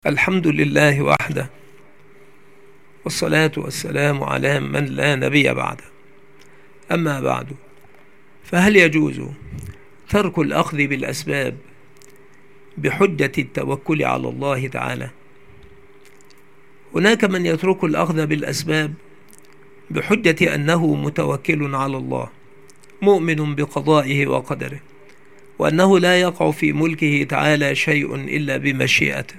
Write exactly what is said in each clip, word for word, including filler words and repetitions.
الحمد لله وحده، والصلاة والسلام على من لا نبي بعده. أما بعد، فهل يجوز ترك الأخذ بالأسباب بحجة التوكل على الله تعالى؟ هناك من يترك الأخذ بالأسباب بحجة أنه متوكل على الله، مؤمن بقضائه وقدره، وأنه لا يقع في ملكه تعالى شيء إلا بمشيئته،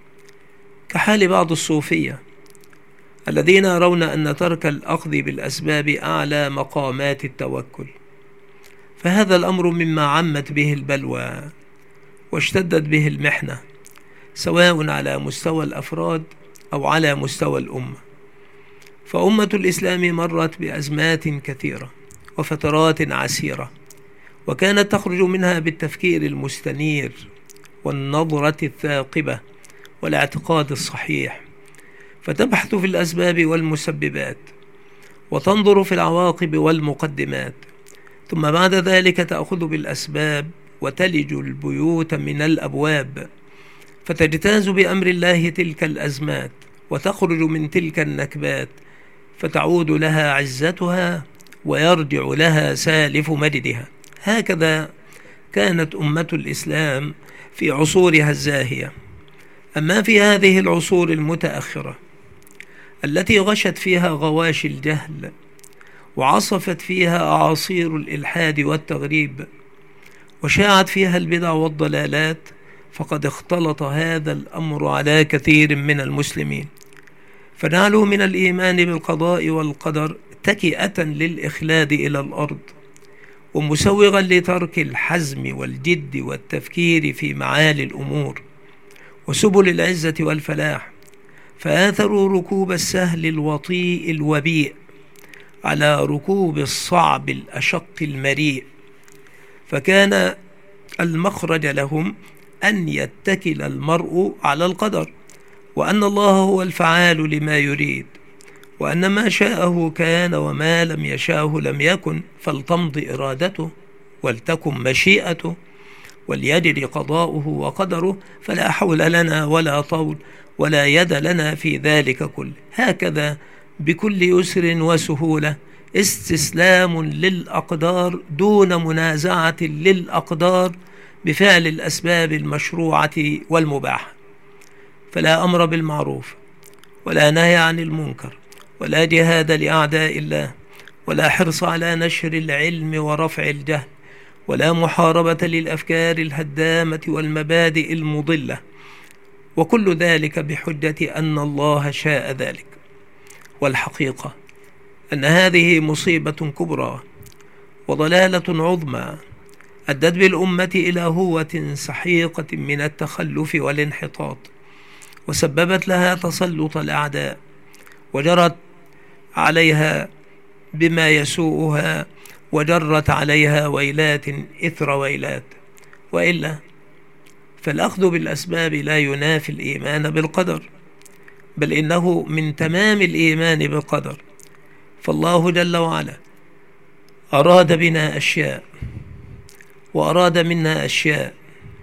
كحال بعض الصوفية الذين يرون أن ترك الأخذ بالأسباب أعلى مقامات التوكل. فهذا الأمر مما عمت به البلوى واشتدت به المحنة، سواء على مستوى الأفراد أو على مستوى الأمة. فأمة الإسلام مرت بأزمات كثيرة وفترات عسيرة، وكانت تخرج منها بالتفكير المستنير والنظرة الثاقبة والاعتقاد الصحيح، فتبحث في الأسباب والمسببات، وتنظر في العواقب والمقدمات، ثم بعد ذلك تأخذ بالأسباب وتلج البيوت من الأبواب، فتجتاز بأمر الله تلك الأزمات، وتخرج من تلك النكبات، فتعود لها عزتها ويرجع لها سالف مجدها. هكذا كانت أمة الإسلام في عصورها الزاهية. أما في هذه العصور المتأخرة التي غشت فيها غواشي الجهل وعصفت فيها أعاصير الإلحاد والتغريب وشاعت فيها البدع والضلالات، فقد اختلط هذا الأمر على كثير من المسلمين، فنالوا من الإيمان بالقضاء والقدر تكئة للإخلاد إلى الأرض، ومسوغا لترك الحزم والجد والتفكير في معالي الأمور وسبل العزة والفلاح، فآثروا ركوب السهل الوطيء الوبيء على ركوب الصعب الأشق المريء، فكان المخرج لهم أن يتكل المرء على القدر، وأن الله هو الفعال لما يريد، وأن ما شاءه كان وما لم يشاءه لم يكن، فلتمض إرادته ولتكن مشيئته وليجري قضاؤه وقدره، فلا حول لنا ولا طول ولا يد لنا في ذلك كله. هكذا بكل يسر وسهولة استسلام للأقدار دون منازعة للأقدار بفعل الأسباب المشروعة والمباحة. فلا أمر بالمعروف ولا نهي عن المنكر ولا جهاد لأعداء الله ولا حرص على نشر العلم ورفع الجهل ولا محاربة للأفكار الهدامة والمبادئ المضلة، وكل ذلك بحجة أن الله شاء ذلك. والحقيقة أن هذه مصيبة كبرى وضلالة عظمى أدت بالأمة إلى هوة سحيقة من التخلف والانحطاط، وسببت لها تسلط الأعداء، وجرت عليها بما يسوءها، وجرت عليها ويلات إثر ويلات. وإلا فالأخذ بالأسباب لا ينافي الإيمان بالقدر، بل إنه من تمام الإيمان بالقدر. فالله جل وعلا أراد بنا أشياء وأراد منا أشياء،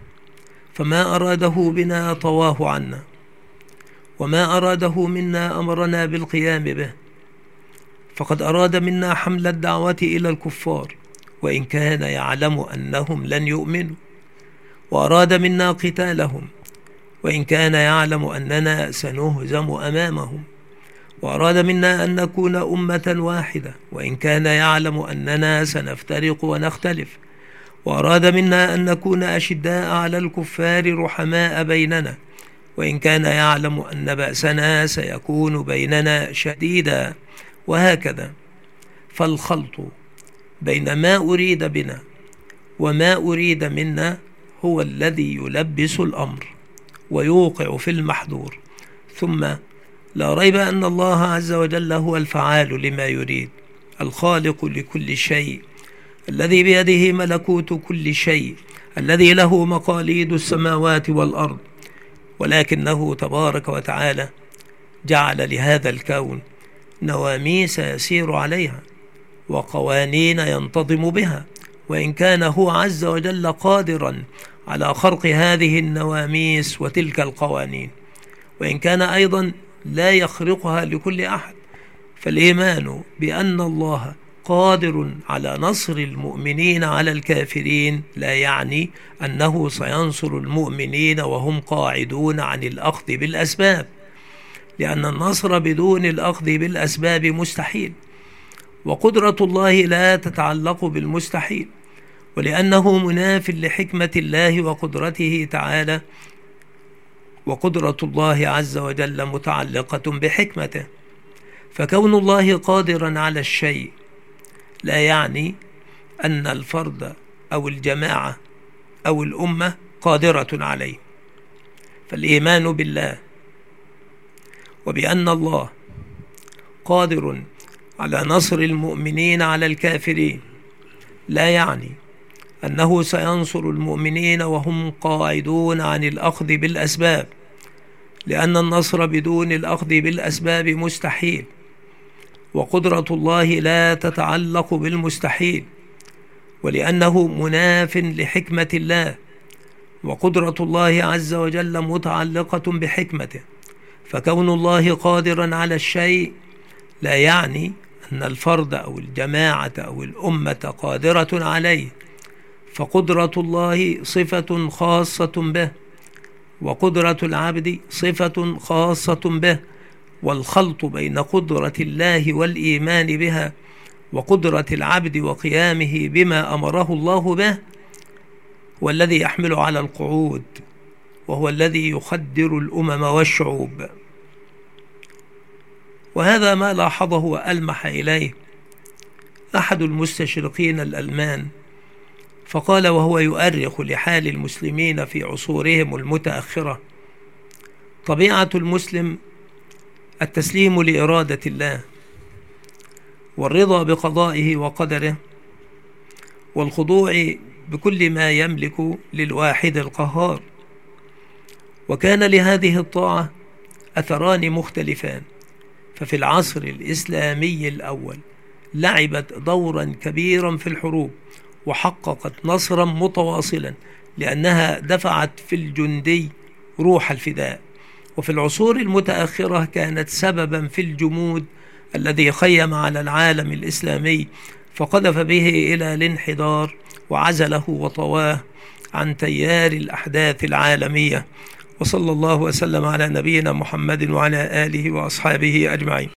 فما أراده بنا طواه عنا، وما أراده منا أمرنا بالقيام به. فقد أراد منا حمل الدعوة إلى الكفار وإن كان يعلم أنهم لن يؤمنوا، وأراد منا قتالهم وإن كان يعلم أننا سنهزم أمامهم، وأراد منا أن نكون أمة واحدة وإن كان يعلم أننا سنفترق ونختلف، وأراد منا أن نكون أشداء على الكفار رحماء بيننا وإن كان يعلم أن بأسنا سيكون بيننا شديدا. وهكذا فالخلط بين ما أريد بنا وما أريد منا هو الذي يلبس الأمر ويوقع في المحظور. ثم لا ريب أن الله عز وجل هو الفعال لما يريد، الخالق لكل شيء، الذي بيده ملكوت كل شيء، الذي له مقاليد السماوات والأرض، ولكنه تبارك وتعالى جعل لهذا الكون نواميس يسير عليها وقوانين ينتظم بها، وإن كان هو عز وجل قادرا على خرق هذه النواميس وتلك القوانين، وإن كان أيضا لا يخرقها لكل أحد. فالإيمان بأن الله قادر على نصر المؤمنين على الكافرين لا يعني أنه سينصر المؤمنين وهم قاعدون عن الأخذ بالأسباب، لأن النصر بدون الأخذ بالأسباب مستحيل، وقدرة الله لا تتعلق بالمستحيل، ولأنه مناف لحكمة الله وقدرته تعالى، وقدرة الله عز وجل متعلقة بحكمته. فكون الله قادرا على الشيء لا يعني أن الفرد أو الجماعة أو الأمة قادرة عليه. فالإيمان بالله وبأن الله قادر على نصر المؤمنين على الكافرين لا يعني أنه سينصر المؤمنين وهم قاعدون عن الأخذ بالأسباب، لأن النصر بدون الأخذ بالأسباب مستحيل، وقدرة الله لا تتعلق بالمستحيل، ولأنه مناف لحكمة الله، وقدرة الله عز وجل متعلقة بحكمته. فكون الله قادرا على الشيء لا يعني أن الفرد أو الجماعة أو الأمة قادرة عليه، فقدرة الله صفة خاصة به، وقدرة العبد صفة خاصة به، والخلط بين قدرة الله والإيمان بها وقدرة العبد وقيامه بما أمره الله به هو الذي يحمل على القعود، وهو الذي يخدر الأمم والشعوب. وهذا ما لاحظه وألمح إليه أحد المستشرقين الألمان، فقال وهو يؤرخ لحال المسلمين في عصورهم المتأخرة: طبيعة المسلم التسليم لإرادة الله، والرضا بقضائه وقدره، والخضوع بكل ما يملك للواحد القهار. وكان لهذه الطاعة أثران مختلفان، ففي العصر الإسلامي الأول لعبت دورا كبيرا في الحروب وحققت نصرا متواصلا، لأنها دفعت في الجندي روح الفداء. وفي العصور المتأخرة كانت سببا في الجمود الذي خيم على العالم الإسلامي، فقذف به إلى الانحدار وعزله وطواه عن تيار الأحداث العالمية. وصلى الله وسلم على نبينا محمد وعلى آله وأصحابه أجمعين.